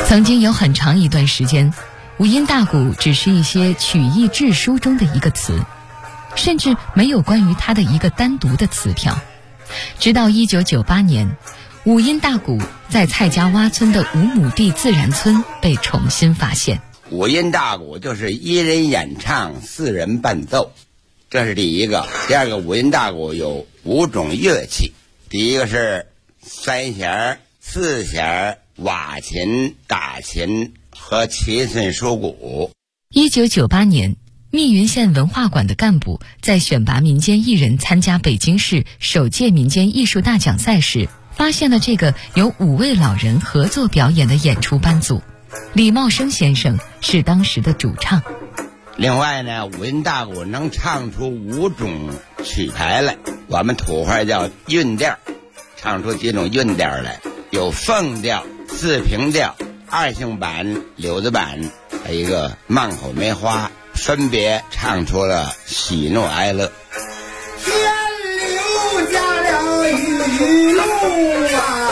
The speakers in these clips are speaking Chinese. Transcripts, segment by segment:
曾经有很长一段时间，五音大鼓只是一些曲艺志书中的一个词，甚至没有关于它的一个单独的词条。直到1998年，五音大鼓在蔡家洼村的5亩地自然村被重新发现。 五音大鼓就是1人演唱4人伴奏，这是第一个。第二个，五音大鼓有5种乐器，第一个是3弦、4弦、瓦琴、打琴和7寸书鼓。 1998年，密云县文化馆的干部在选拔民间艺人参加北京市首届民间艺术大奖赛时，发现了这个由5位老人合作表演的演出班组。李茂生先生是当时的主唱。 另外呢，五音大鼓能唱出5种曲牌来，我们土话叫韵调，唱出几种韵调来，有凤调、四平调、2性板、柳子板，还有一个慢口梅花，分别唱出了喜怒哀乐。 天留下了雨露啊，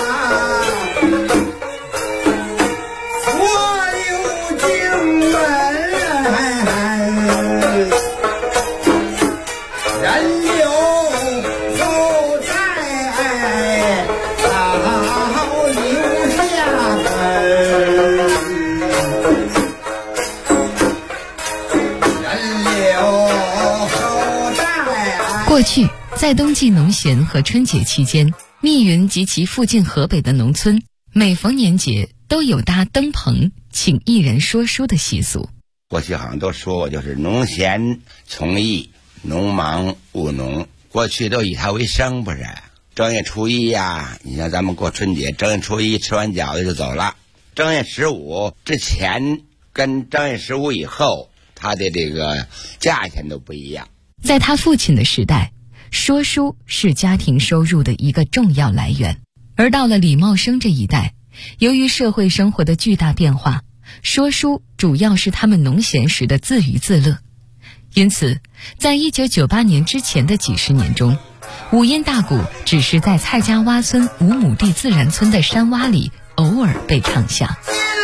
过去，在冬季农闲和春节期间，密云及其附近河北的农村，每逢年节都有搭灯棚请艺人说书的习俗。 过去好像都说我就是农闲从艺，农忙务农，过去都以它为生，不是？正月初一呀，你像咱们过春节，正月初一吃完饺子就走了。正月15之前跟正月15以后，它的这个价钱都不一样。 在他父亲的时代，说书是家庭收入的一个重要来源，而到了李茂生这一代，由于社会生活的巨大变化，说书主要是他们农闲时的自娱自乐。因此，在1998年之前的几十年中，五音大鼓只是在蔡家洼村5亩地自然村的山洼里偶尔被唱响。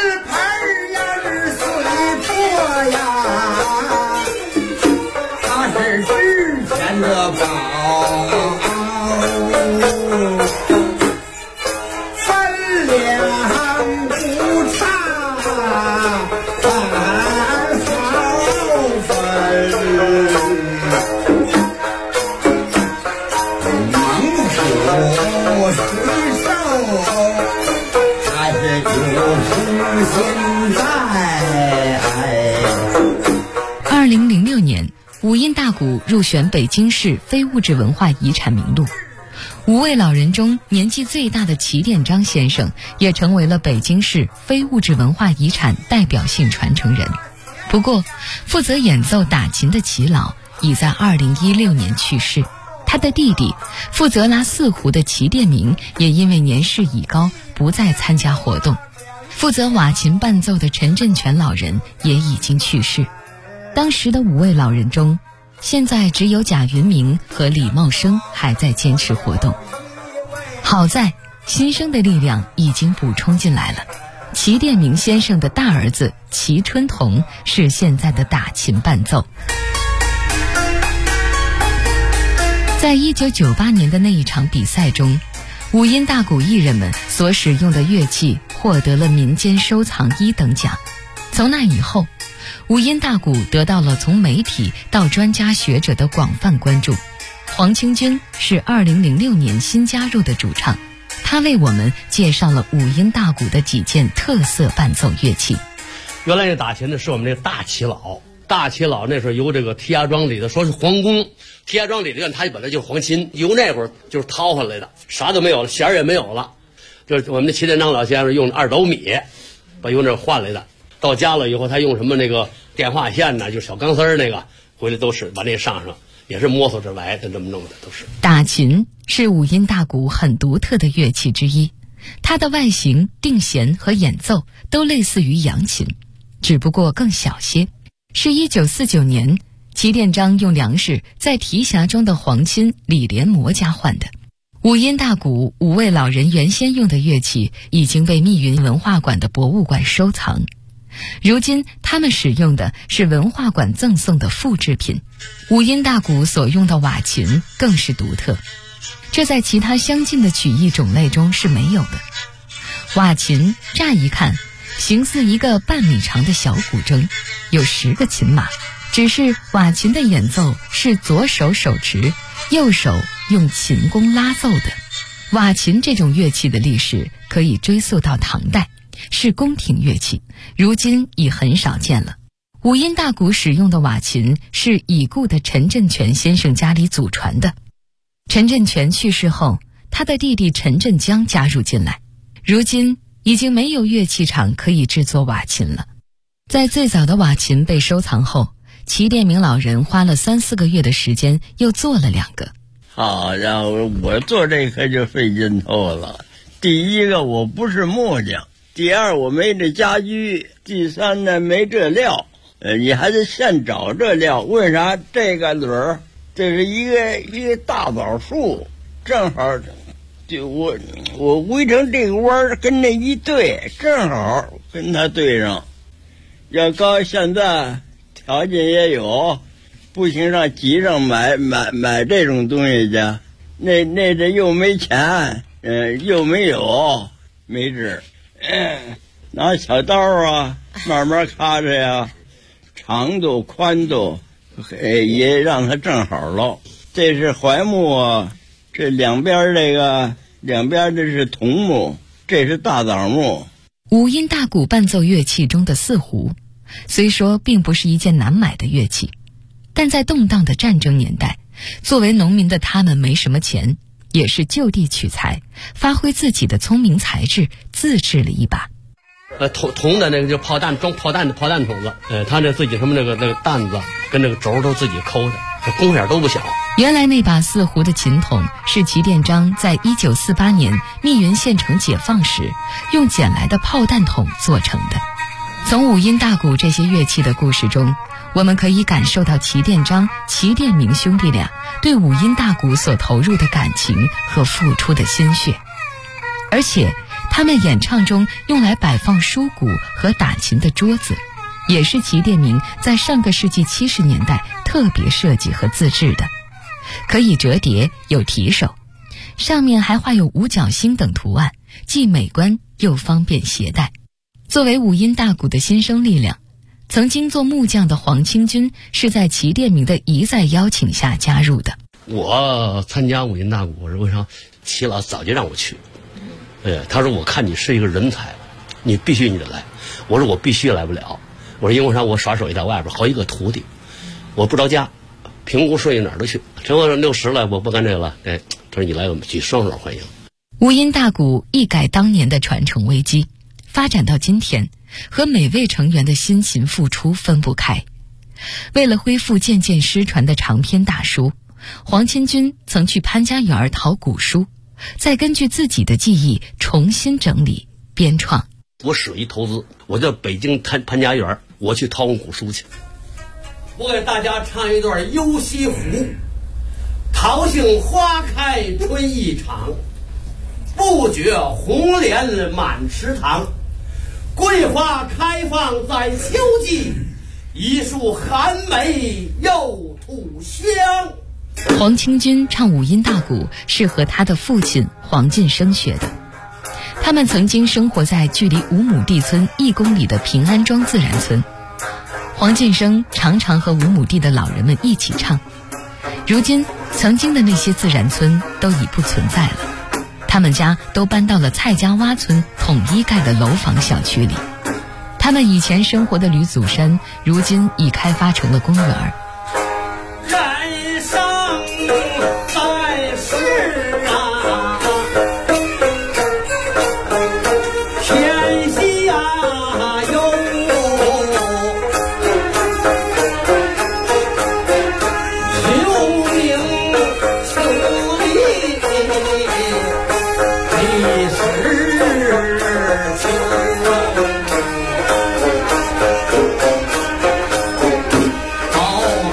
的宝，分量不差，半毫分。猛虎水兽，还是就是现在。 2006年。五音大鼓入选北京市非物质文化遗产名录，5位老人中年纪最大的齐殿章先生也成为了北京市非物质文化遗产代表性传承人。不过，负责演奏打琴的齐老已在2016年去世，他的弟弟负责拉4胡的齐殿明也因为年事已高不再参加活动，负责瓦琴伴奏的陈振全老人也已经去世。当时的5位老人中，现在只有贾云明和李茂生还在坚持活动。好在新生的力量已经补充进来了。齐殿明先生的大儿子齐春桐是现在的打琴伴奏。在1998年的那一场比赛中，五音大鼓艺人们所使用的乐器获得了民间收藏1等奖。从那以后，五音大鼓得到了从媒体到专家学者的广泛关注。黄清军是2006年新加入的主唱，他为我们介绍了五音大鼓的几件特色伴奏乐器。 原来这打琴的是我们这个大齐老，大齐老那时候由这个提家庄里的说是皇宫，提家庄里的院他本来就是黄琴，由那会儿就是掏回来的，啥都没有了，弦也没有了，就是我们的齐殿章老先生用2斗米把由那换来的。到家了以后，他用什么那个电话线呢，就小钢丝那个，回来都是把那个上，也是摸索着来的，这么弄的都是。 打琴是五音大鼓很独特的乐器之一，它的外形、定弦和演奏都类似于扬琴，只不过更小些。是1949年齐殿章用粮食在提辖中的皇亲李连模家换的。 五音大鼓五位老人原先用的乐器已经被密云文化馆的博物馆收藏，如今他们使用的是文化馆赠送的复制品。五音大鼓所用的瓦琴更是独特，这在其他相近的曲艺种类中是没有的。瓦琴乍一看形似一个半米长的小古筝，有10个琴码，只是瓦琴的演奏是左手手持，右手用琴弓拉奏的。瓦琴这种乐器的历史可以追溯到唐代，是宫廷乐器，如今已很少见了。五音大鼓使用的瓦琴是已故的陈振全先生家里祖传的。陈振全去世后，他的弟弟陈振江加入进来，如今已经没有乐器厂可以制作瓦琴了。在最早的瓦琴被收藏后，齐殿明老人花了3-4个月的时间又做了2个。 好家伙，我做这可就费劲透了。第一个，我不是木匠；第二，我没这家具；第三呢，没这料。你还得现找这料。为啥？这个轮儿，这是一个大枣树，正好就我围成这个弯儿，跟那一对，正好跟它对上。要搁现在条件也有，不行上集上买这种东西去，那这又没钱，又没有，没治。拿小刀啊，慢慢咔着呀，长度宽度，也让它正好喽。这是槐木啊，这两边这是桐木，这是大枣木。 五音大鼓伴奏乐器中的四胡，虽说并不是一件难买的乐器，但在动荡的战争年代，作为农民的他们没什么钱，也是就地取材，发挥自己的聪明才智，自制了一把。 铜的那个就炮弹装炮弹的炮弹筒子，他这自己什么那个担子跟那个轴都自己抠的，这工眼都不小。 原来那把四胡的琴筒是齐殿章在1948年密云县城解放时用捡来的炮弹筒做成的。从五音大鼓这些乐器的故事中，我们可以感受到齐殿章、齐殿明兄弟俩对五音大鼓所投入的感情和付出的心血，而且他们演唱中用来摆放书鼓和打琴的桌子，也是齐殿明在上个世纪70年代特别设计和自制的，可以折叠，有提手，上面还画有五角星等图案，既美观又方便携带。作为五音大鼓的新生力量，曾经做木匠的黄清军是在齐殿明的一再邀请下加入的。 我参加五音大鼓是为啥？齐老早就让我去，他说我看你是一个人才，你必须得来。我说我必须来不了，我说因为啥？我耍手艺在外边好几个徒弟，我不着家，评估顺应哪儿都去。这我60了，我不干这个了。他说你来，我们去双手欢迎。 五音大鼓一改当年的传承危机，发展到今天，和每位成员的辛勤付出分不开。为了恢复渐渐失传的长篇大书，黄清军曾去潘家园淘古书，再根据自己的记忆重新整理编创。 我使一投资，我到北京潘家园，我去淘古书去。我给大家唱一段《游西湖》：桃杏花开春意长，不觉红莲满池塘。桂花开放在秋季，一树寒梅又吐香。 黄清军唱五音大鼓是和他的父亲黄进生学的。他们曾经生活在距离5亩地村1公里的平安庄自然村，黄进生常常和5亩地的老人们一起唱。如今曾经的那些自然村都已不存在了，他们家都搬到了蔡家洼村统一盖的楼房小区里。他们以前生活的吕祖山如今已开发成了公园。 人生在世啊，天下有留名处理历史情。好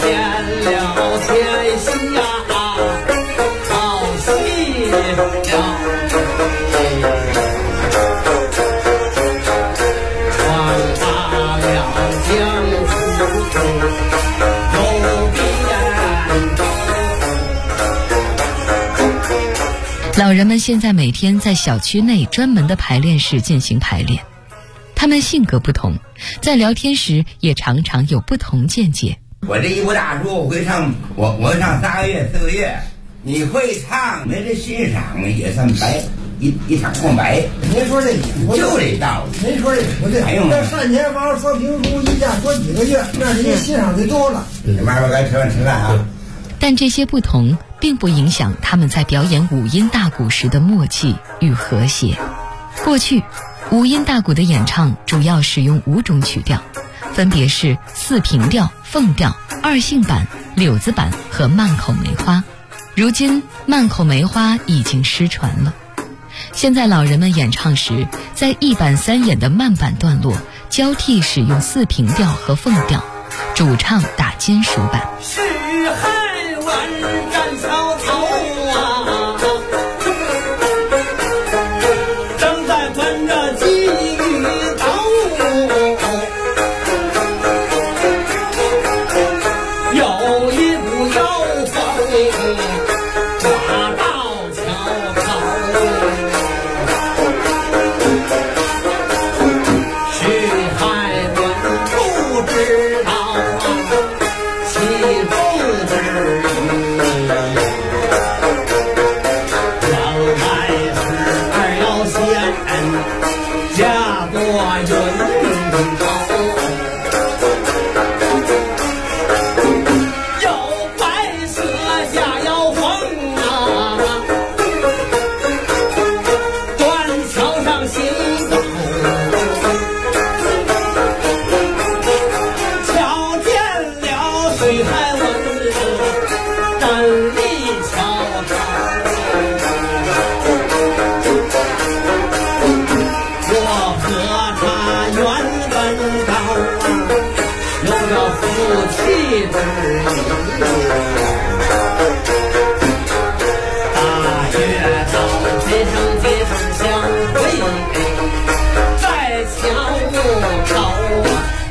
老人们现在每天在小区内专门的排练室进行排练，他们性格不同，在聊天时也常常有不同见解。 我这一部大书，我会上3个月4个月，你会唱没人欣赏也算白，一场空白。 您说这就这道理。 您说这不对，那单田芳说评书一下说几个月，那人家欣赏的多了。 慢慢该吃饭啊。 但这些不同并不影响他们在表演五音大鼓时的默契与和谐。过去五音大鼓的演唱主要使用5种曲调，分别是四平调、凤调、二性板、柳子板和慢口梅花。如今慢口梅花已经失传了。现在老人们演唱时，在1板3眼的慢板段落交替使用四平调和凤调，主唱打金属板。 是海湾战小草啊，正在奔着机遇到，有一股妖风刮到桥头，是海湾不知道啊，其中之意，原来是二妖仙驾过云头，有白色下妖风啊，断桥上行走，瞧见了水海文站立桥头，我和他缘分高啊，有着夫妻之意。大月到，几声相会，在桥头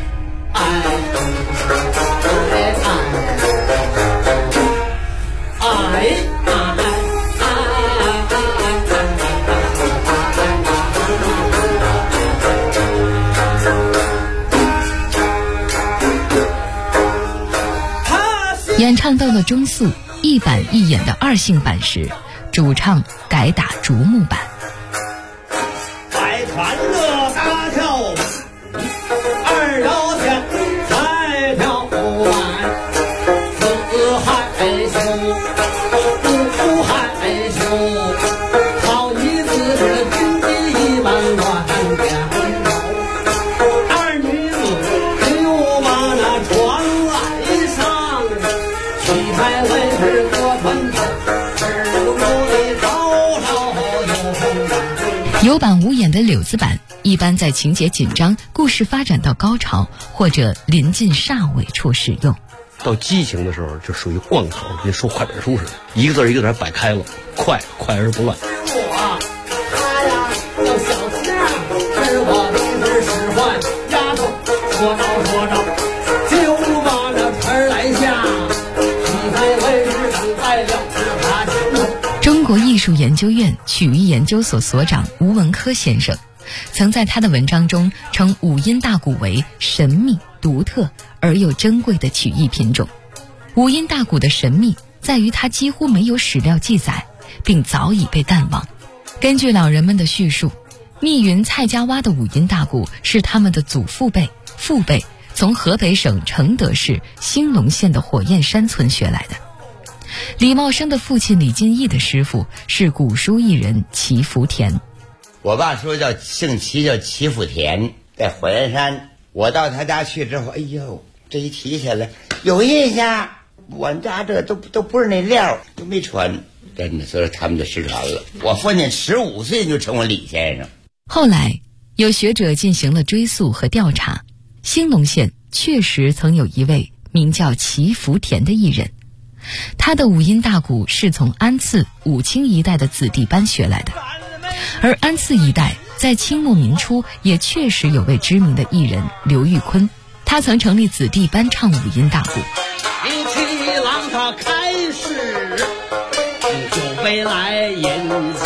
演唱到了中速1板1眼的二性板时，主唱改打竹木板。 百团乐大跳，二摇线才跳完，四害羞，五害羞，好一次是金鸡一般乱点头，二女子又把那床来上，七彩为是各团头，二路里高潮有风感。 有板无眼的柳子板一般在情节紧张、故事发展到高潮或者临近煞尾处使用。 到激情的时候就属于贯口，跟说快本书似的，一个字一个字摆开了，快而不乱。 我他呀叫小青儿，是我平时使唤丫头，说着就把那盆来下，你还为是等待了他前头。 中国艺术研究院曲艺研究所所长吴文科先生曾在他的文章中称五音大鼓为神秘、独特而又珍贵的曲艺品种。五音大鼓的神秘在于它几乎没有史料记载，并早已被淡忘。根据老人们的叙述，密云蔡家洼的五音大鼓是他们的祖父辈、父辈从河北省承德市兴隆县的火焰山村学来的。李茂生的父亲李进义的师傅是鼓书艺人齐福田。 我爸说姓齐，叫齐福田，在火焰山。我到他家去之后，哎呦，这一提起来有印象，我们家这都不是那料，都没传，真的，所以说他们就失传了。我父亲15岁就成为李先生。 后来有学者进行了追溯和调查，兴隆县确实曾有一位名叫齐福田的艺人，他的五音大鼓是从安次、武清一带的子弟班学来的。而安次一带在清末民初也确实有位知名的艺人刘玉坤，他曾成立子弟班唱五音大鼓。 一起让他开始，就背来饮酒。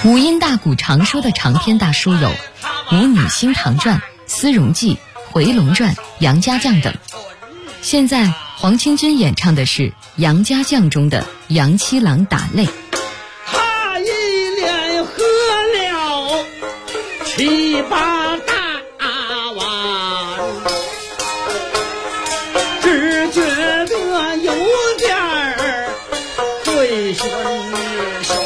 五音大鼓常说的长篇大书有《舞女星堂传》《丝绒记》《回龙传》《杨家将》等。现在黄清军演唱的是《杨家将》中的杨七郎打擂。 他一连喝了7、8大碗，只觉得有点儿醉醺醺。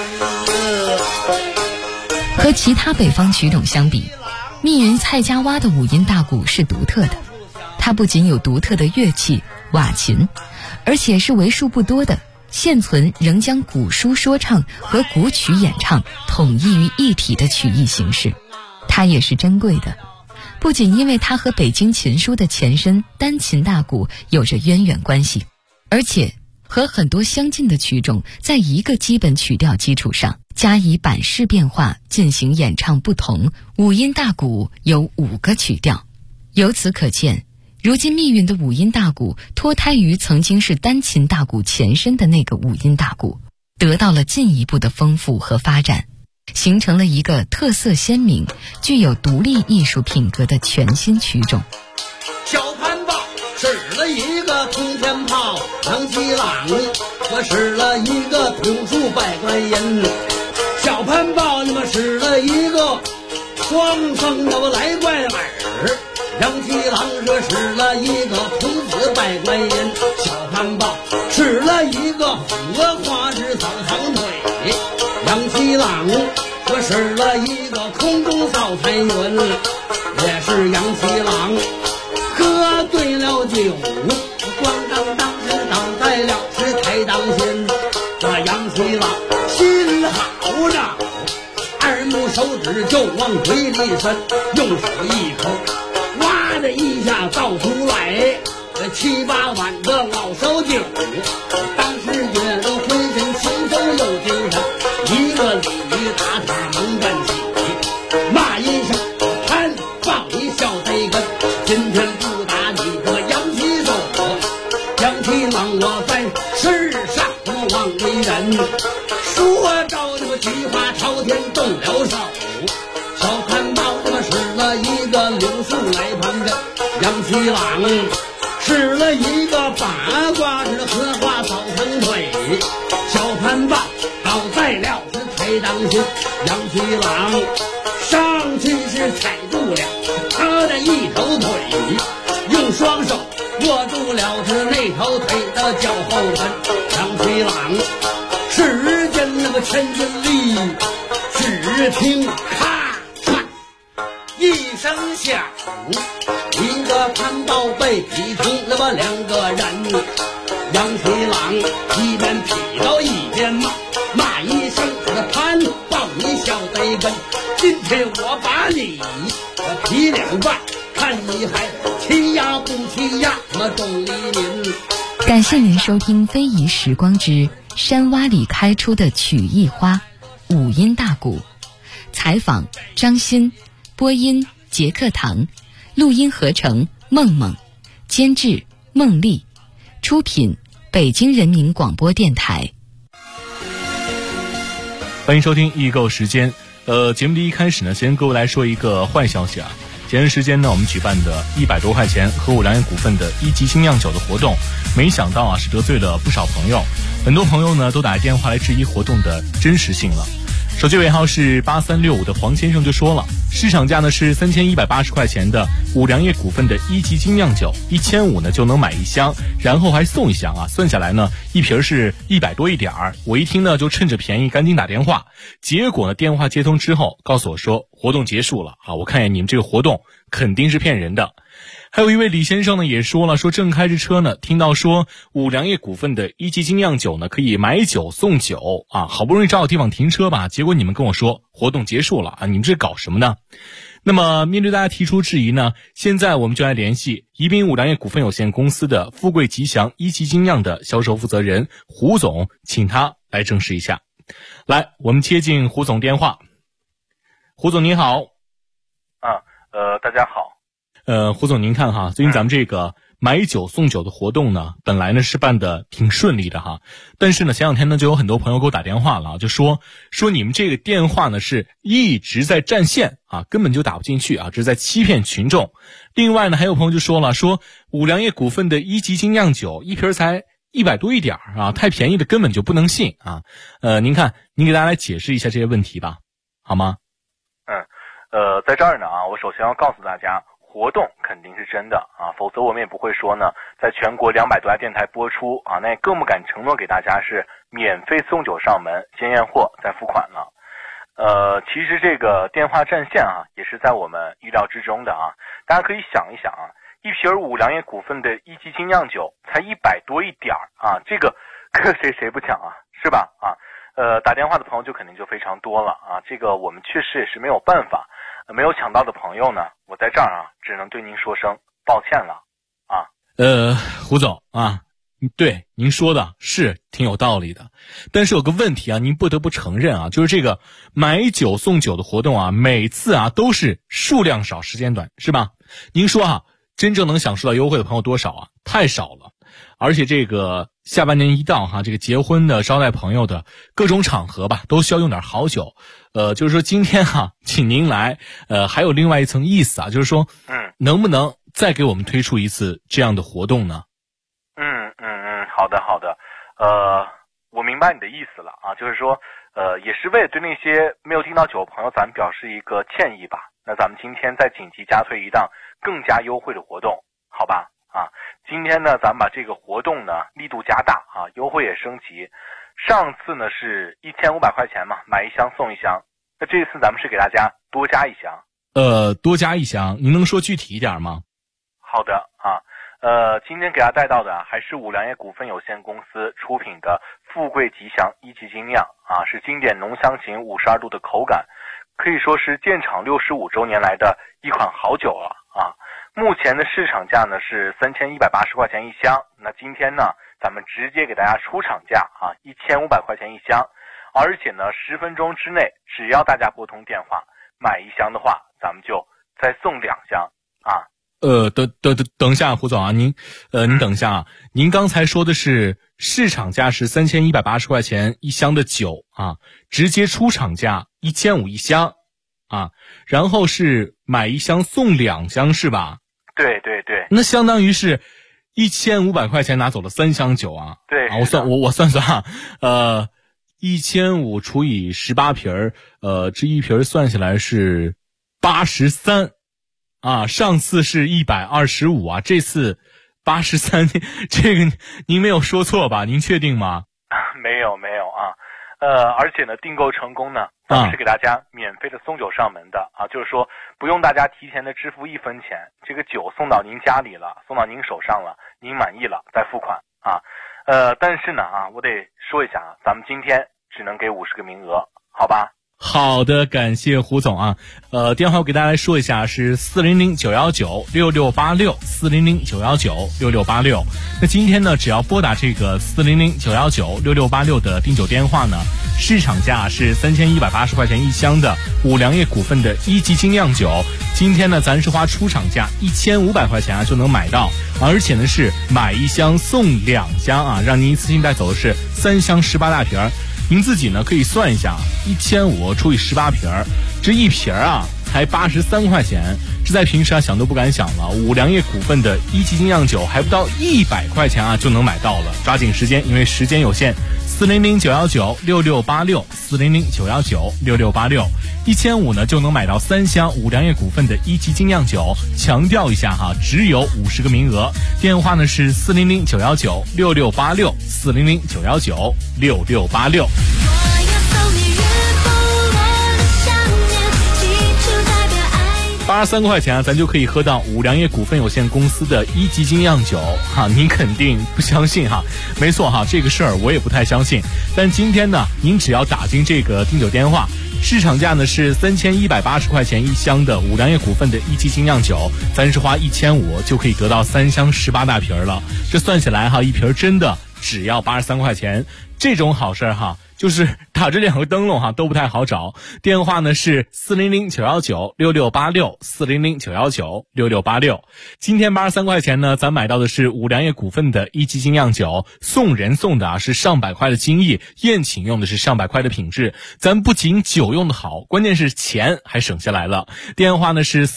和其他北方曲种相比，密云蔡家洼的五音大鼓是独特的。它不仅有独特的乐器瓦琴，而且是为数不多的现存仍将古书说唱和古曲演唱统一于一体的曲艺形式。它也是珍贵的，不仅因为它和北京琴书的前身单琴大鼓有着渊源关系，而且和很多相近的曲种在一个基本曲调基础上加以版式变化进行演唱不同。五音大鼓有5个曲调，由此可见，如今密云的五音大鼓脱胎于曾经是单琴大鼓前身的那个五音大鼓，得到了进一步的丰富和发展，形成了一个特色鲜明、具有独立艺术品格的全新曲种。 小潘豹使了一个通天炮，杨七郎我使了一个土树百官银，小潘豹那么使了一个双声那么来怪耳，杨七郎说使了一个童子百官银，小潘豹使了一个荷花枝扫堂腿，杨七郎我使了一个空中扫彩云，也是杨七郎喝对了酒，咣当当是倒在了是台当心，这杨七郎心好着，二目手指就往嘴里伸，用手一口哇的一下倒出来7、8碗的老烧酒，当时觉得浑身轻松又精神，一个鲤鱼打他猛干起，骂一声潘放你小贼根，今天不打你个杨七手，杨七郎我在世上我望为人，说着这个菊花朝天动了手，小潘豹这么使了一个柳树来旁着，杨七郎使了一个八卦是荷花扫堂腿，小潘豹倒在了是台当心，杨七郎上去是踩住了他的一头腿，用双手握住了是那头腿的脚后跟，杨七郎使尽那个千斤力，只听咔嚓一声响，一个潘豹被劈成那么2个人，杨七郎一边劈到一边骂一声潘豹你小贼根，今天我把你劈2半，看你还欺压不欺压么众黎民。 感谢您收听非遗时光之山洼里开出的曲艺花五音大鼓，采访张欣，播音杰克堂，录音合成梦梦，监制孟丽，出品北京人民广播电台。 欢迎收听易购时间。节目的一开始呢，先跟各位来说一个坏消息啊。前段时间呢，我们举办的100多块钱和五粮液股份的1级精酿酒的活动，没想到啊是得罪了不少朋友，很多朋友呢都打电话来质疑活动的真实性了。手机尾号是8365的黄先生就说了，市场价呢是3180块钱的五粮液股份的1级精酿酒，1500呢就能买1箱，然后还送1箱啊，算下来呢一瓶是100多一点儿。我一听呢就趁着便宜赶紧打电话，结果呢电话接通之后告诉我说活动结束了啊，我看见你们这个活动肯定是骗人的。还有一位李先生呢也说了，说正开着车呢，听到说五粮液股份的1级精酿酒呢可以买酒送酒啊，好不容易找到地方停车吧，结果你们跟我说活动结束了啊，你们这搞什么呢？那么面对大家提出质疑呢，现在我们就来联系宜宾五粮液股份有限公司的富贵吉祥1级精酿的销售负责人胡总，请他来证实一下。来，我们接进胡总电话。胡总您好。 大家好。 胡总您看哈，最近咱们这个买酒送酒的活动呢，本来呢是办的挺顺利的哈，但是呢前两天呢就有很多朋友给我打电话了，就说你们这个电话呢是一直在占线啊，根本就打不进去啊，这是在欺骗群众。另外呢还有朋友就说了，说五粮液股份的一级精酿酒一瓶才100多一点啊，太便宜的根本就不能信啊。您看，您给大家来解释一下这些问题吧，好吗？ 在这儿呢啊，我首先要告诉大家，活动肯定是真的啊，否则我们也不会说呢，在全国200多家电台播出啊，那也更不敢承诺给大家是免费送酒上门，先验货再付款了。其实这个电话占线啊，也是在我们意料之中的啊。大家可以想一想啊，一瓶五粮液股份的一级精酿酒才100多一点啊，这个谁不抢啊，是吧？啊，打电话的朋友就肯定就非常多了啊，这个我们确实也是没有办法。没有抢到的朋友呢，我在这儿啊，只能对您说声抱歉了啊。 胡总啊，对您说的是挺有道理的，但是有个问题啊，您不得不承认啊，就是这个买酒送酒的活动啊，每次啊都是数量少时间短，是吧？您说啊，真正能享受到优惠的朋友多少啊？太少了。而且这个下半年一到哈，这个结婚的、招待朋友的各种场合吧，都需要用点好酒。就是说今天哈，请您来，还有另外一层意思啊，就是说，能不能再给我们推出一次这样的活动呢？ 好的，我明白你的意思了啊，就是说，也是为了对那些没有订到酒的朋友，咱们表示一个歉意吧。那咱们今天再紧急加推一档更加优惠的活动，好吧？啊，今天呢，咱们把这个活动呢力度加大啊，优惠也升级。上次呢是1500块钱嘛，买一箱送一箱。那这次咱们是给大家多加一箱。 多加一箱，您能说具体一点吗？ 好的啊，今天给大家带到的还是五粮液股份有限公司出品的富贵吉祥一级精酿啊，是经典浓香型52度的口感，可以说是建厂65周年来的一款好酒了啊。目前的市场价呢是3180块钱一箱，那今天呢咱们直接给大家出厂价啊，1500块钱一箱，而且呢10分钟之内，只要大家拨通电话买一箱的话，咱们就再送2箱啊。 等一下，胡总啊，您等一下啊，您刚才说的是市场价是3180块钱一箱的酒啊，直接出厂价1500一箱啊，然后是买一箱送2箱是吧？ 对， 那相当于是1500块钱拿走了3箱酒啊。 对啊，我算啊，1500除以18瓶这一瓶算下来是83啊，上次是125啊，这次83，这个您没有说错吧？您确定吗？ 没有啊，而且呢，订购成功呢，咱们是给大家免费的送酒上门的啊，就是说不用大家提前的支付1分钱，这个酒送到您家里了，送到您手上了，您满意了再付款啊。但是呢啊，我得说一下啊，咱们今天只能给50个名额，好吧？ 好的，感谢胡总啊。电话我给大家来说一下，是400-919-6686，400-919-6686。那今天呢，只要拨打这个400-919-6686的订酒电话呢，市场价是3180块钱一箱的五粮液股份的一级精酿酒，今天呢，咱是花出厂价1500块钱啊就能买到，而且呢是买一箱送2箱啊，让您一次性带走的是3箱18大瓶。您自己呢可以算一下，1500除以18瓶，这一瓶啊才83块钱，这在平时啊想都不敢想了。五粮液股份的一级精酿酒还不到100块钱啊就能买到了，抓紧时间，因为时间有限。400-919-6686，400-919-6686，1500呢就能买到3箱五粮液股份的一级精酿酒。强调一下哈，只有50个名额。电话呢是400-919-6686，400-919-6686。83块钱啊，咱就可以喝到五粮液股份有限公司的一级精酿酒哈，您肯定不相信哈？没错哈，这个事儿我也不太相信。但今天呢，您只要打进这个订酒电话，市场价呢是3180块钱一箱的五粮液股份的一级精酿酒，咱是花1500就可以得到3箱18大瓶了。这算下来哈，一瓶真的只要83块钱，这种好事哈。 就是打这2个灯笼哈都不太好找。电话呢是400-919-6686，400-919-6686。今天83块钱呢，咱买到的是五粮液股份的一级精酿酒，送人送的是上百块的精益，宴请用的是上百块的品质。咱不仅酒用的好，关键是钱还省下来了。电话呢是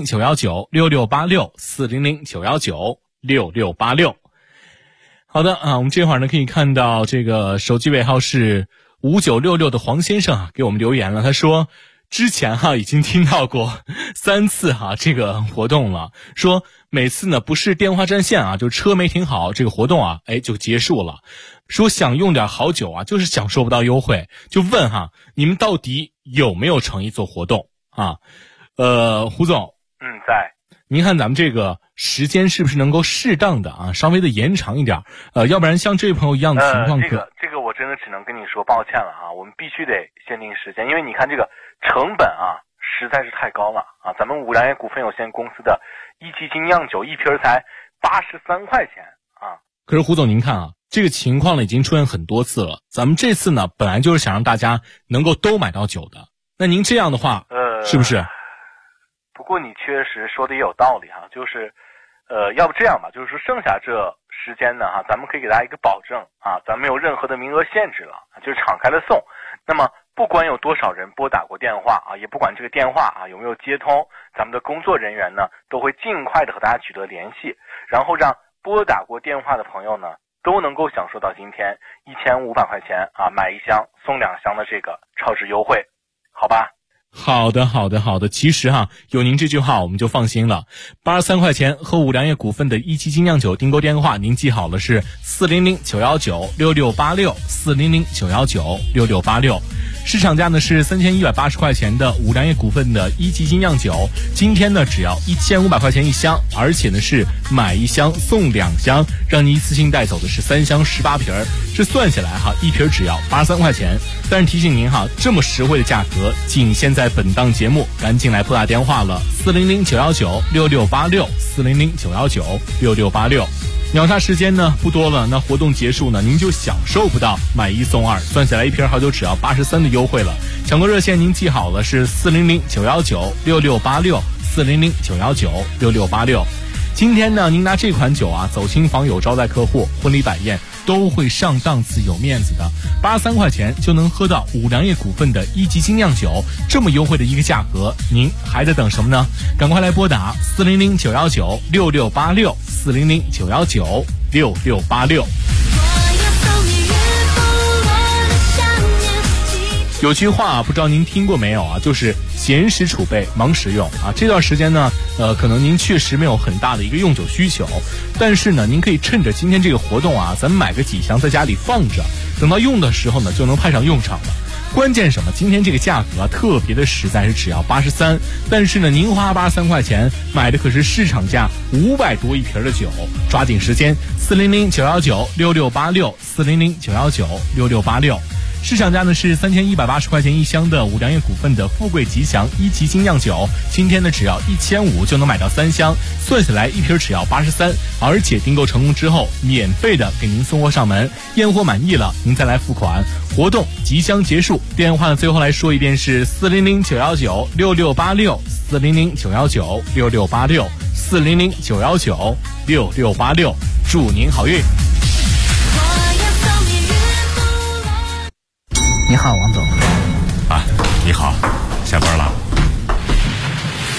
400-919-6686，400-919-6686。好的啊，我们这会儿呢可以看到这个手机尾号是5966的黄先生给我们留言了，他说之前已经听到过3次这个活动了，说每次呢不是电话占线就车没停好，这个活动就结束了，说想用点好酒就是享受不到优惠，就问你们到底有没有诚意做活动胡总在。 您看咱们这个时间是不是能够适当的稍微的延长一点，要不然像这位朋友一样的情况这个我真的只能跟你说抱歉了我们必须得限定时间，因为你看这个成本实在是太高了咱们五粮液股份有限公司的一级精酿酒一瓶才83块钱可是胡总您看这个情况呢已经出现很多次了，咱们这次呢本来就是想让大家能够都买到酒的，那您这样的话是不是？ 不过你确实说的也有道理就是要不这样吧，就是说剩下这时间呢咱们可以给大家一个保证咱们没有任何的名额限制了，就是敞开了送。那么不管有多少人拨打过电话也不管这个电话有没有接通，咱们的工作人员呢都会尽快的和大家取得联系，然后让拨打过电话的朋友呢都能够享受到今天1500块钱买1箱送2箱的这个超值优惠，好吧？ 好的，其实有您这句话我们就放心了。83块钱和五粮液股份的一级精酿酒订购电话您记好了，是400-919-6686，400-919-6686。市场价呢是3180块钱的五粮液股份的一级精酿酒，今天呢只要1500块钱1箱，而且呢是买1箱送2箱，让你一次性带走的是3箱18瓶，这算下来一瓶只要83块钱。但是提醒您这么实惠的价格仅限在本档节目，赶紧来拨打电话了，400-919-6686，400-919-6686。秒杀时间呢不多了，那活动结束呢您就享受不到买1送2，算下来1瓶好酒只要83的优惠了。抢购热线您记好了，是400-919-6686，400-919-6686。今天呢您拿这款酒走亲访友招待客户，婚礼摆宴都会上档次有面子的，83块钱就能喝到五粮液股份的一级精酿酒，这么优惠的一个价格，您还在等什么呢？赶快来拨打400-919-6686，400-919-6686。有句话不知道您听过没有就是闲时储备忙时用这段时间呢可能您确实没有很大的一个用酒需求，但是呢您可以趁着今天这个活动咱们买个几箱在家里放着，等到用的时候呢就能派上用场了。关键什么？今天这个价格特别的实在，是只要83，但是呢您花83块钱买的可是市场价500多一瓶的酒，抓紧时间，400-919-6686，400-919-6686。市场价呢是3180块钱1箱的五粮液股份的富贵吉祥一级精酿酒，今天呢只要1500就能买到3箱，算下来1瓶只要83，而且订购成功之后免费的给您送货上门，验货满意了您再来付款。活动即将结束，电话呢最后来说一遍是400-919-6686，400-919-6686，400-919-6686，祝您好运。 你好，王总。 你好，下班了？